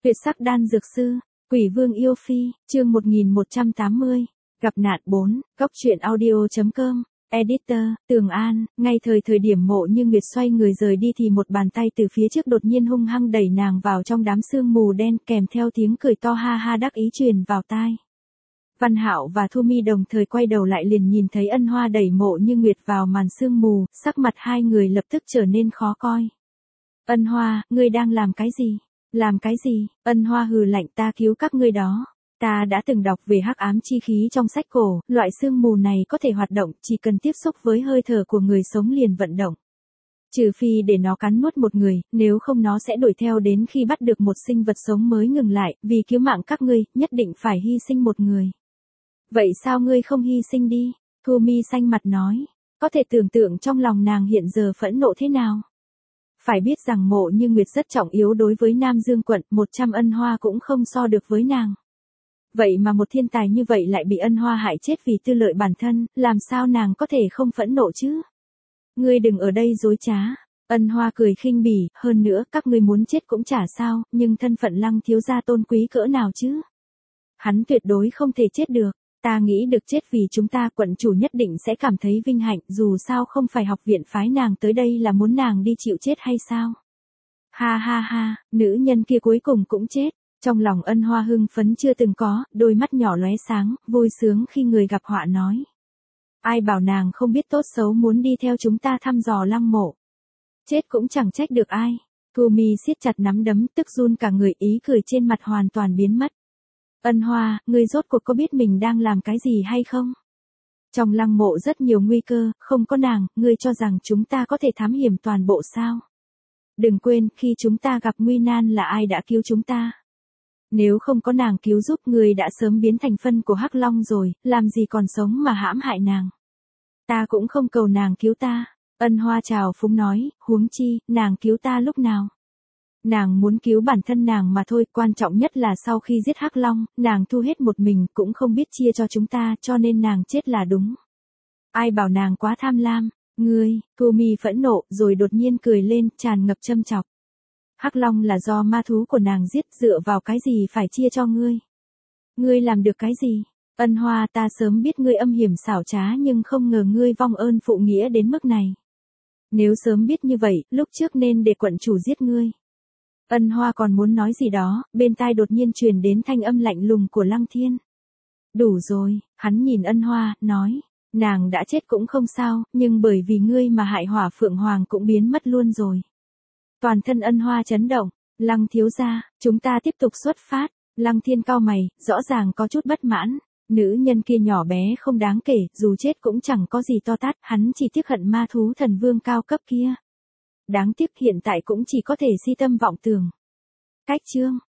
Tuyệt sắc đan dược sư, Quỷ Vương yêu phi, chương 1180, gặp nạn 4, góc truyện audio.com, editor, Tường An, ngay thời điểm Mộ Như Nguyệt xoay người rời đi thì một bàn tay từ phía trước đột nhiên hung hăng đẩy nàng vào trong đám sương mù đen kèm theo tiếng cười to ha ha đắc ý truyền vào tai. Văn Hạo và Thu Mi đồng thời quay đầu lại liền nhìn thấy Ân Hoa đẩy Mộ Như Nguyệt vào màn sương mù, sắc mặt hai người lập tức trở nên khó coi. Ân Hoa, ngươi đang làm cái gì? Làm cái gì? Ân Hoa hừ lạnh, ta cứu các ngươi đó. Ta đã từng đọc về hắc ám chi khí trong sách cổ, loại sương mù này có thể hoạt động, chỉ cần tiếp xúc với hơi thở của người sống liền vận động. Trừ phi để nó cắn nuốt một người, nếu không nó sẽ đuổi theo đến khi bắt được một sinh vật sống mới ngừng lại, vì cứu mạng các ngươi, nhất định phải hy sinh một người. Vậy sao ngươi không hy sinh đi? Thu Mi xanh mặt nói, có thể tưởng tượng trong lòng nàng hiện giờ phẫn nộ thế nào. Phải biết rằng Mộ Như Nguyệt rất trọng yếu đối với Nam Dương quận, 100 Ân Hoa cũng không so được với nàng. Vậy mà một thiên tài như vậy lại bị Ân Hoa hại chết vì tư lợi bản thân, làm sao nàng có thể không phẫn nộ chứ? Ngươi đừng ở đây dối trá. Ân Hoa cười khinh bỉ, hơn nữa các ngươi muốn chết cũng chả sao, nhưng thân phận Lăng thiếu gia tôn quý cỡ nào chứ? Hắn tuyệt đối không thể chết được. Ta nghĩ được chết vì chúng ta, quận chủ nhất định sẽ cảm thấy vinh hạnh, dù sao không phải học viện phái nàng tới đây là muốn nàng đi chịu chết hay sao? Ha ha ha, nữ nhân kia cuối cùng cũng chết. Trong lòng Ân Hoa hưng phấn chưa từng có, đôi mắt nhỏ lóe sáng, vui sướng khi người gặp họa nói. Ai bảo nàng không biết tốt xấu muốn đi theo chúng ta thăm dò Lăng mộ. Chết cũng chẳng trách được ai. Thu Mi siết chặt nắm đấm, tức run cả người, ý cười trên mặt hoàn toàn biến mất. Ân Hoa, ngươi rốt cuộc có biết mình đang làm cái gì hay không? Trong Lăng mộ rất nhiều nguy cơ, không có nàng, ngươi cho rằng chúng ta có thể thám hiểm toàn bộ sao? Đừng quên, khi chúng ta gặp nguy nan là ai đã cứu chúng ta? Nếu không có nàng cứu giúp, ngươi đã sớm biến thành phân của Hắc Long rồi, làm gì còn sống mà hãm hại nàng. Ta cũng không cầu nàng cứu ta. Ân Hoa trào phúng nói, huống chi, nàng cứu ta lúc nào? Nàng muốn cứu bản thân nàng mà thôi, quan trọng nhất là sau khi giết Hắc Long, nàng thu hết một mình, cũng không biết chia cho chúng ta, cho nên nàng chết là đúng. Ai bảo nàng quá tham lam? Ngươi, Thu Mi phẫn nộ, rồi đột nhiên cười lên, tràn ngập châm chọc. Hắc Long là do ma thú của nàng giết, dựa vào cái gì phải chia cho ngươi? Ngươi làm được cái gì? Ân Hoa, ta sớm biết ngươi âm hiểm xảo trá nhưng không ngờ ngươi vong ơn phụ nghĩa đến mức này. Nếu sớm biết như vậy, lúc trước nên để quận chủ giết ngươi. Ân Hoa còn muốn nói gì đó, bên tai đột nhiên truyền đến thanh âm lạnh lùng của Lăng Thiên. Đủ rồi, hắn nhìn Ân Hoa, nói, nàng đã chết cũng không sao, nhưng bởi vì ngươi mà hại Hỏa Phượng Hoàng cũng biến mất luôn rồi. Toàn thân Ân Hoa chấn động, Lăng thiếu gia, chúng ta tiếp tục xuất phát. Lăng Thiên cau mày, rõ ràng có chút bất mãn. Nữ nhân kia nhỏ bé không đáng kể, dù chết cũng chẳng có gì to tát, hắn chỉ tiếc hận ma thú thần vương cao cấp kia. Đáng tiếc hiện tại cũng chỉ có thể si tâm vọng tưởng. Cách chương